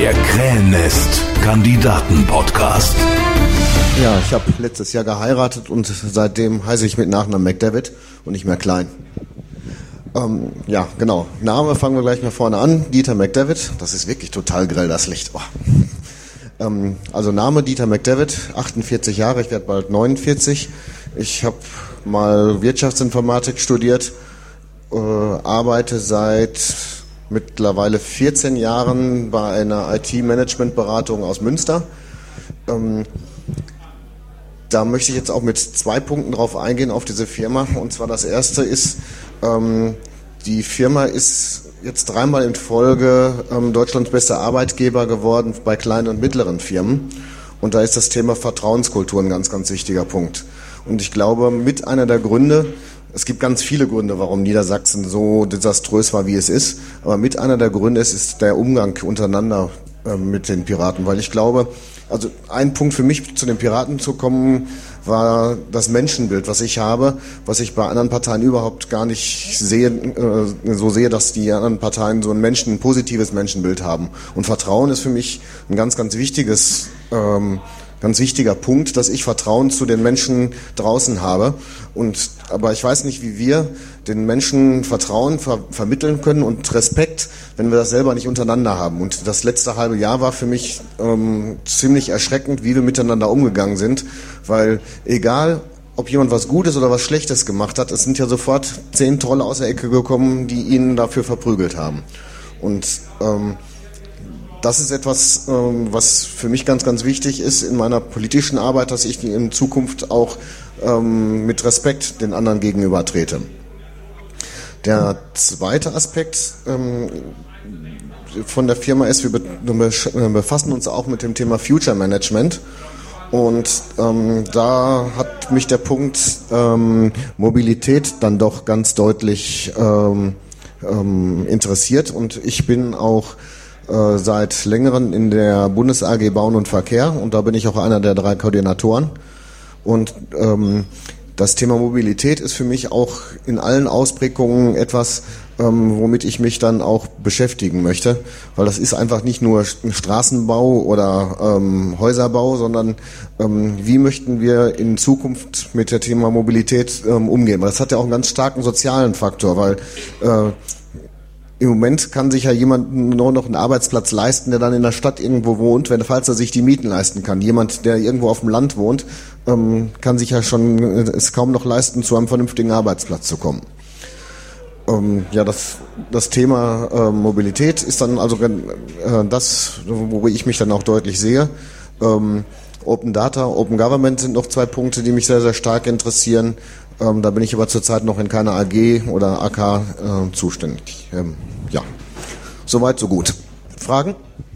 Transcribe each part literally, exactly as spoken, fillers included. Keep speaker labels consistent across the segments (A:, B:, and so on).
A: Der Krähennest-Kandidaten-Podcast.
B: Ja, ich habe letztes Jahr geheiratet und seitdem heiße ich mit Nachnamen McDavid und nicht mehr Klein. Ähm, ja, genau. Name fangen wir gleich mal vorne an. Dieter McDavid. Das ist wirklich total grell, das Licht. Oh. Ähm, also Name Dieter McDavid, achtundvierzig Jahre, ich werde bald neunundvierzig. Ich habe mal Wirtschaftsinformatik studiert, äh, arbeite seit mittlerweile vierzehn Jahren bei einer I T-Management-Beratung aus Münster. Ähm, da möchte ich jetzt auch mit zwei Punkten drauf eingehen, auf diese Firma. Und zwar das erste ist, ähm, die Firma ist jetzt dreimal in Folge ähm, Deutschlands bester Arbeitgeber geworden bei kleinen und mittleren Firmen. Und da ist das Thema Vertrauenskultur ein ganz, ganz wichtiger Punkt. Und ich glaube, mit einer der Gründe, es gibt ganz viele Gründe, warum Niedersachsen so desaströs war, wie es ist. Aber mit einer der Gründe ist, ist der Umgang untereinander äh, mit den Piraten. Weil ich glaube, also ein Punkt für mich, zu den Piraten zu kommen, war das Menschenbild, was ich habe, was ich bei anderen Parteien überhaupt gar nicht sehe, äh, so sehe, dass die anderen Parteien so ein Menschen, ein positives Menschenbild haben. Und Vertrauen ist für mich ein ganz, ganz wichtiges ähm, Ganz wichtiger Punkt, dass ich Vertrauen zu den Menschen draußen habe. Und, aber ich weiß nicht, wie wir den Menschen Vertrauen ver- vermitteln können und Respekt, wenn wir das selber nicht untereinander haben. Und das letzte halbe Jahr war für mich ähm, ziemlich erschreckend, wie wir miteinander umgegangen sind. Weil egal, ob jemand was Gutes oder was Schlechtes gemacht hat, es sind ja sofort zehn Trolle aus der Ecke gekommen, die ihn dafür verprügelt haben. Und ähm, das ist etwas, was für mich ganz, ganz wichtig ist in meiner politischen Arbeit, dass ich in Zukunft auch mit Respekt den anderen gegenüber trete. Der zweite Aspekt von der Firma ist, wir befassen uns auch mit dem Thema Future Management. Und ähm, da hat mich der Punkt ähm, Mobilität dann doch ganz deutlich ähm, ähm, interessiert. Und ich bin auch seit längerem in der Bundes-A G Bauen und Verkehr und da bin ich auch einer der drei Koordinatoren. Und ähm, das Thema Mobilität ist für mich auch in allen Ausprägungen etwas, ähm, womit ich mich dann auch beschäftigen möchte, weil das ist einfach nicht nur Straßenbau oder ähm, Häuserbau, sondern ähm, wie möchten wir in Zukunft mit dem Thema Mobilität ähm, umgehen. Weil das hat ja auch einen ganz starken sozialen Faktor, weil äh, im Moment kann sich ja jemand nur noch einen Arbeitsplatz leisten, der dann in der Stadt irgendwo wohnt, wenn, falls er sich die Mieten leisten kann. Jemand, der irgendwo auf dem Land wohnt, ähm, kann sich ja schon es kaum noch leisten, zu einem vernünftigen Arbeitsplatz zu kommen. Ähm, ja, das, das Thema äh, Mobilität ist dann also äh, das, wo ich mich dann auch deutlich sehe. Ähm, Open Data, Open Government sind noch zwei Punkte, die mich sehr, sehr stark interessieren. Ähm, da bin ich aber zurzeit noch in keiner A G oder A K äh, zuständig. Ähm, ja, soweit, so gut. Fragen?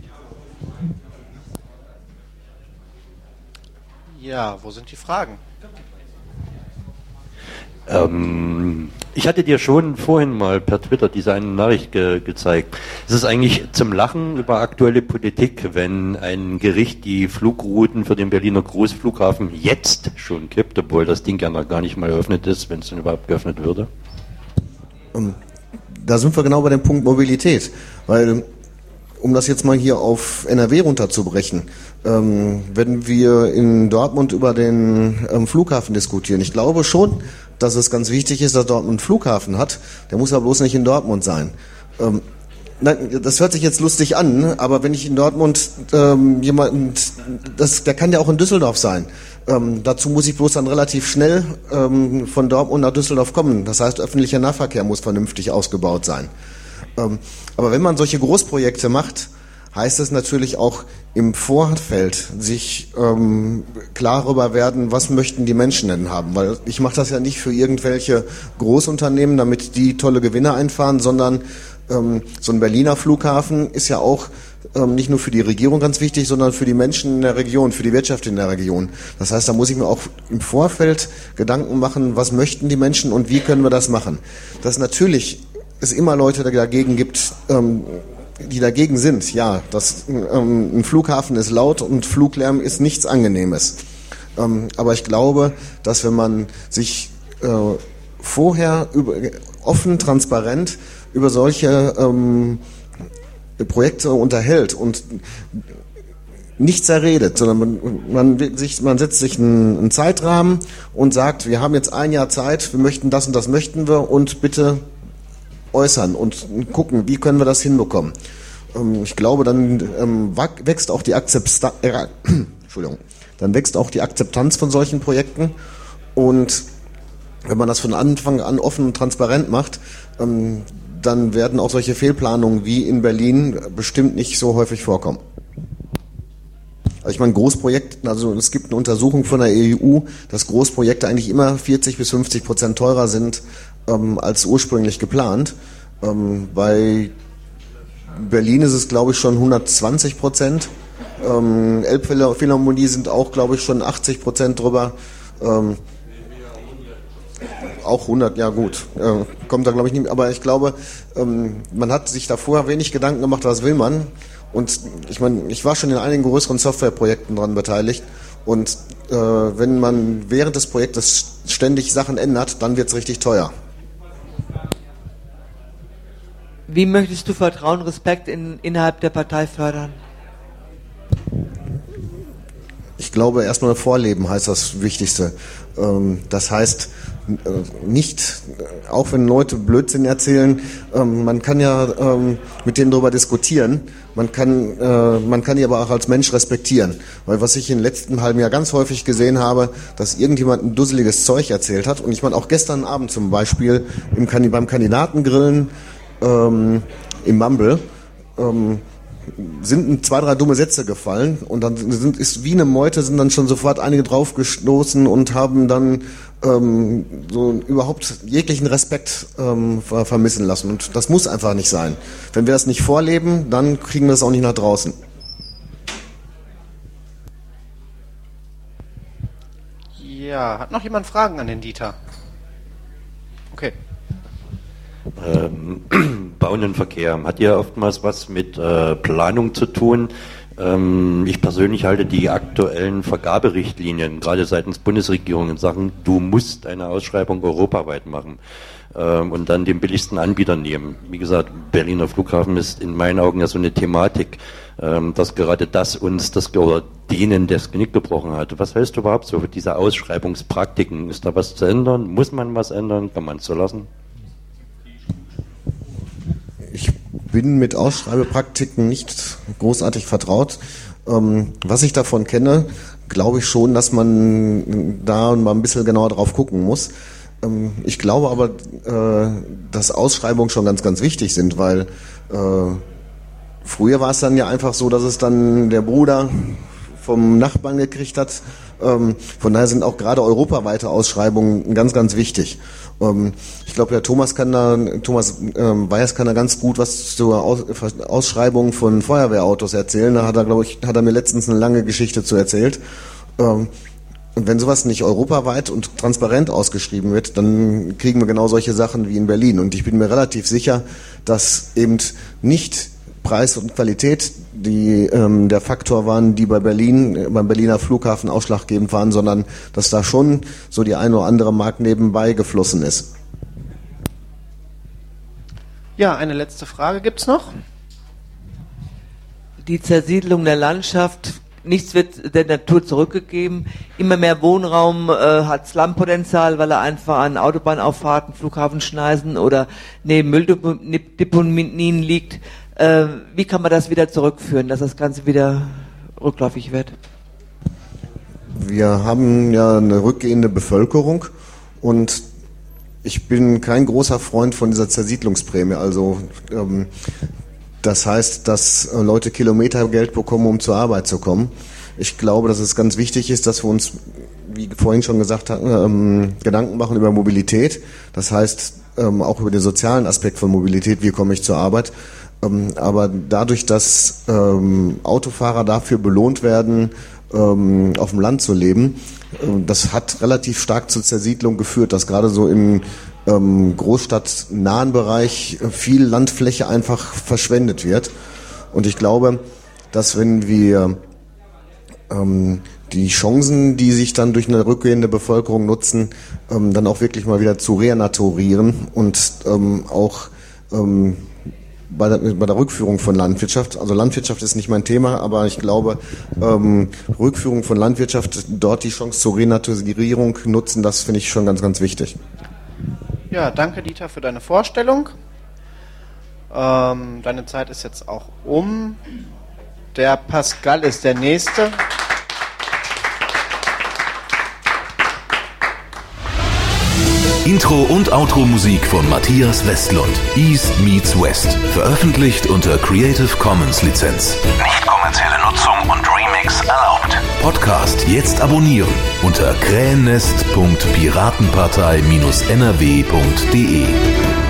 C: Ja, wo sind die Fragen?
D: Ähm, ich hatte dir schon vorhin mal per Twitter diese eine Nachricht ge- gezeigt. Es ist eigentlich zum Lachen über aktuelle Politik, wenn ein Gericht die Flugrouten für den Berliner Großflughafen jetzt schon kippt, obwohl das Ding ja noch gar nicht mal eröffnet ist, wenn es denn überhaupt geöffnet würde.
B: Da sind wir genau bei dem Punkt Mobilität, weil, um das jetzt mal hier auf N R W runterzubrechen, ähm, wenn wir in Dortmund über den ähm, Flughafen diskutieren, ich glaube schon, dass es ganz wichtig ist, dass Dortmund einen Flughafen hat. Der muss aber bloß nicht in Dortmund sein. Ähm, nein, das hört sich jetzt lustig an, aber wenn ich in Dortmund ähm, jemanden, das, der kann ja auch in Düsseldorf sein. Ähm, dazu muss ich bloß dann relativ schnell ähm, von Dortmund nach Düsseldorf kommen. Das heißt, öffentlicher Nahverkehr muss vernünftig ausgebaut sein. Ähm, aber wenn man solche Großprojekte macht, heißt es natürlich auch im Vorfeld sich ähm, klar darüber werden, was möchten die Menschen denn haben. Weil ich mache das ja nicht für irgendwelche Großunternehmen, damit die tolle Gewinne einfahren, sondern ähm, so ein Berliner Flughafen ist ja auch ähm, nicht nur für die Regierung ganz wichtig, sondern für die Menschen in der Region, für die Wirtschaft in der Region. Das heißt, da muss ich mir auch im Vorfeld Gedanken machen, was möchten die Menschen und wie können wir das machen. Dass natürlich es immer Leute dagegen gibt, ähm, die dagegen sind. Ja, das, ähm, ein Flughafen ist laut und Fluglärm ist nichts Angenehmes. Ähm, aber ich glaube, dass wenn man sich äh, vorher über, offen, transparent über solche ähm, Projekte unterhält und nichts erredet, sondern man, man, sich, man setzt sich einen, einen Zeitrahmen und sagt, wir haben jetzt ein Jahr Zeit, wir möchten das und das möchten wir und bitte äußern und gucken, wie können wir das hinbekommen. Ähm, ich glaube, dann ähm, wächst auch die Akzeptanz, äh, Entschuldigung, dann wächst auch die Akzeptanz von solchen Projekten und wenn man das von Anfang an offen und transparent macht, ähm, dann werden auch solche Fehlplanungen wie in Berlin bestimmt nicht so häufig vorkommen. Also ich meine, Großprojekte, also es gibt eine Untersuchung von der E U, dass Großprojekte eigentlich immer vierzig bis fünfzig Prozent teurer sind ähm, als ursprünglich geplant. Ähm, bei Berlin ist es, glaube ich, schon hundertzwanzig Prozent. Ähm, Elbphilharmonie sind auch, glaube ich, schon achtzig Prozent drüber. Ähm, auch hundert, ja gut, äh, kommt da, glaube ich, nicht. Aber ich glaube, ähm, man hat sich da vorher wenig Gedanken gemacht, was will man. Und ich meine, ich war schon in einigen größeren Softwareprojekten dran beteiligt und äh, wenn man während des Projektes ständig Sachen ändert, dann wird es richtig teuer.
A: Wie möchtest du Vertrauen, Respekt in, innerhalb der Partei fördern?
B: Ich glaube, erstmal Vorleben heißt das Wichtigste. Ähm, das heißt, nicht, auch wenn Leute Blödsinn erzählen, ähm, man kann ja ähm, mit denen darüber diskutieren, man kann, äh, man kann die aber auch als Mensch respektieren. Weil was ich im letzten halben Jahr ganz häufig gesehen habe, dass irgendjemand ein dusseliges Zeug erzählt hat und ich meine auch gestern Abend zum Beispiel im, beim Kandidatengrillen ähm, im Mumble, ähm, sind zwei, drei dumme Sätze gefallen und dann sind, ist wie eine Meute, sind dann schon sofort einige draufgestoßen und haben dann ähm, so überhaupt jeglichen Respekt ähm, ver- vermissen lassen. Und das muss einfach nicht sein. Wenn wir das nicht vorleben, dann kriegen wir das auch nicht nach draußen.
C: Ja, hat noch jemand Fragen an den Dieter? Okay.
D: Ähm, Bauen und Verkehr hat ja oftmals was mit äh, Planung zu tun. Ähm, ich persönlich halte die aktuellen Vergaberichtlinien, gerade seitens Bundesregierung, in Sachen, du musst eine Ausschreibung europaweit machen ähm, und dann den billigsten Anbieter nehmen. Wie gesagt, Berliner Flughafen ist in meinen Augen ja so eine Thematik, ähm, dass gerade das uns, das oder denen das Genick gebrochen hat. Was hältst du überhaupt so für diese Ausschreibungspraktiken? Ist da was zu ändern? Muss man was ändern? Kann man es so lassen?
B: Ich bin mit Ausschreibepraktiken nicht großartig vertraut. Ähm, was ich davon kenne, glaube ich schon, dass man da mal ein bisschen genauer drauf gucken muss. Ähm, ich glaube aber, äh, dass Ausschreibungen schon ganz, ganz wichtig sind, weil äh, früher war es dann ja einfach so, dass es dann der Bruder vom Nachbarn gekriegt hat. Ähm, von daher sind auch gerade europaweite Ausschreibungen ganz, ganz wichtig. Ähm, ich glaube, der Thomas kann da, Thomas ähm, Weyers kann da ganz gut was zur Aus, Ausschreibung von Feuerwehrautos erzählen. Da hat er, glaube ich, hat er mir letztens eine lange Geschichte zu erzählt. Ähm, und wenn sowas nicht europaweit und transparent ausgeschrieben wird, dann kriegen wir genau solche Sachen wie in Berlin. Und ich bin mir relativ sicher, dass eben nicht Preis und Qualität die ähm, der Faktor waren, die bei Berlin, äh, beim Berliner Flughafen ausschlaggebend waren, sondern dass da schon so die eine oder andere Mark nebenbei geflossen ist.
C: Ja, eine letzte Frage gibt's noch?
A: Die Zersiedlung der Landschaft, nichts wird der Natur zurückgegeben, immer mehr Wohnraum äh, hat Slumpotenzial, weil er einfach an Autobahnauffahrten, Flughafenschneisen oder neben Mülldeponien liegt. Äh, wie kann man das wieder zurückführen, dass das Ganze wieder rückläufig wird?
B: Wir haben ja eine rückgehende Bevölkerung und ich bin kein großer Freund von dieser Zersiedlungsprämie. Also ähm, das heißt, dass äh, Leute Kilometergeld bekommen, um zur Arbeit zu kommen. Ich glaube, dass es ganz wichtig ist, dass wir uns, wie vorhin schon gesagt hatten, ähm, Gedanken machen über Mobilität. Das heißt ähm, auch über den sozialen Aspekt von Mobilität. Wie komme ich zur Arbeit? Ähm, aber dadurch, dass ähm, Autofahrer dafür belohnt werden, ähm, auf dem Land zu leben, äh, das hat relativ stark zur Zersiedlung geführt, dass gerade so im ähm, großstadtnahen Bereich viel Landfläche einfach verschwendet wird. Und ich glaube, dass wenn wir ähm, die Chancen, die sich dann durch eine rückgehende Bevölkerung nutzen, ähm, dann auch wirklich mal wieder zu renaturieren und ähm, auch ähm, bei der, bei der Rückführung von Landwirtschaft. Also Landwirtschaft ist nicht mein Thema, aber ich glaube, ähm, Rückführung von Landwirtschaft, dort die Chance zur Renaturierung nutzen, das finde ich schon ganz, ganz wichtig.
C: Ja, danke Dieter für deine Vorstellung. Ähm, deine Zeit ist jetzt auch um. Der Pascal ist der Nächste.
E: Intro- und Outro-Musik von Matthias Westlund. East meets West. Veröffentlicht unter Creative Commons Lizenz. Nicht kommerzielle Nutzung und Remix erlaubt. Podcast jetzt abonnieren unter krähennest punkt piratenpartei Bindestrich n r w punkt d e.